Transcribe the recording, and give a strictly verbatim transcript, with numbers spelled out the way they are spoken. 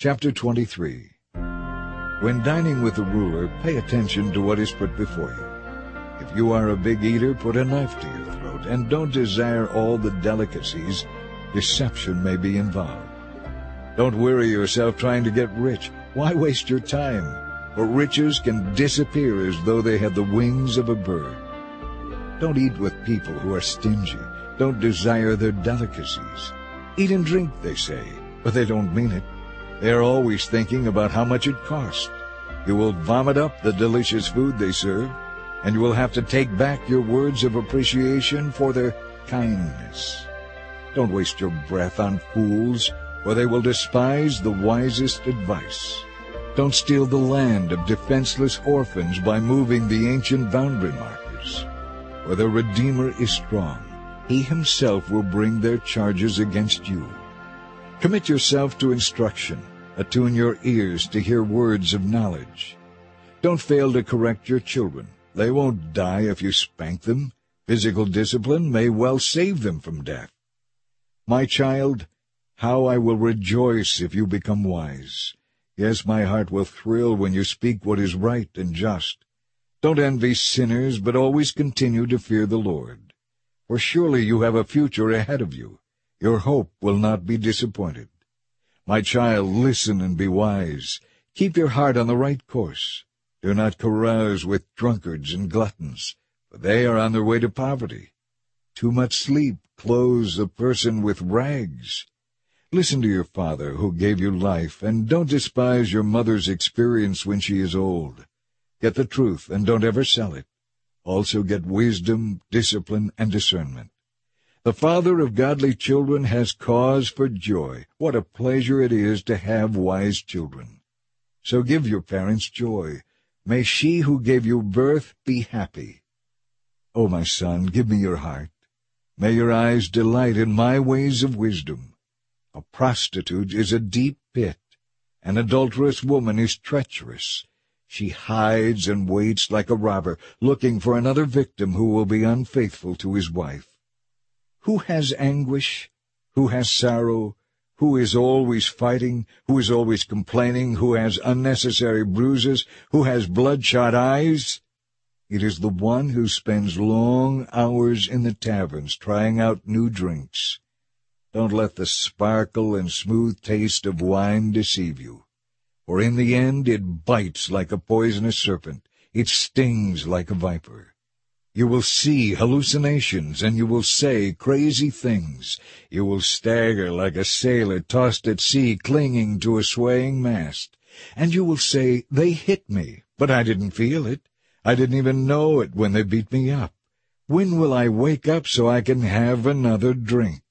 Chapter twenty-three. When dining with the ruler, pay attention to what is put before you. If you are a big eater, put a knife to your throat, and don't desire all the delicacies. Deception may be involved. Don't weary yourself trying to get rich. Why waste your time? For riches can disappear as though they had the wings of a bird. Don't eat with people who are stingy. Don't desire their delicacies. Eat and drink, they say, but they don't mean it. They are always thinking about how much it costs. You will vomit up the delicious food they serve, and you will have to take back your words of appreciation for their kindness. Don't waste your breath on fools, for they will despise the wisest advice. Don't steal the land of defenseless orphans by moving the ancient boundary markers. For the Redeemer is strong. He himself will bring their charges against you. Commit yourself to instruction. Attune your ears to hear words of knowledge. Don't fail to correct your children. They won't die if you spank them. Physical discipline may well save them from death. My child, how I will rejoice if you become wise. Yes, my heart will thrill when you speak what is right and just. Don't envy sinners, but always continue to fear the Lord. For surely you have a future ahead of you. Your hope will not be disappointed. My child, listen and be wise. Keep your heart on the right course. Do not carouse with drunkards and gluttons, for they are on their way to poverty. Too much sleep clothes a person with rags. Listen to your father who gave you life, and don't despise your mother's experience when she is old. Get the truth and don't ever sell it. Also get wisdom, discipline, and discernment. The father of godly children has cause for joy. What a pleasure it is to have wise children. So give your parents joy. May she who gave you birth be happy. O my son, give me your heart. May your eyes delight in my ways of wisdom. A prostitute is a deep pit. An adulterous woman is treacherous. She hides and waits like a robber, looking for another victim who will be unfaithful to his wife. Who has anguish? Who has sorrow? Who is always fighting? Who is always complaining? Who has unnecessary bruises? Who has bloodshot eyes? It is the one who spends long hours in the taverns trying out new drinks. Don't let the sparkle and smooth taste of wine deceive you. For in the end it bites like a poisonous serpent. It stings like a viper. You will see hallucinations, and you will say crazy things. You will stagger like a sailor tossed at sea, clinging to a swaying mast. And you will say, they hit me, but I didn't feel it. I didn't even know it when they beat me up. When will I wake up so I can have another drink?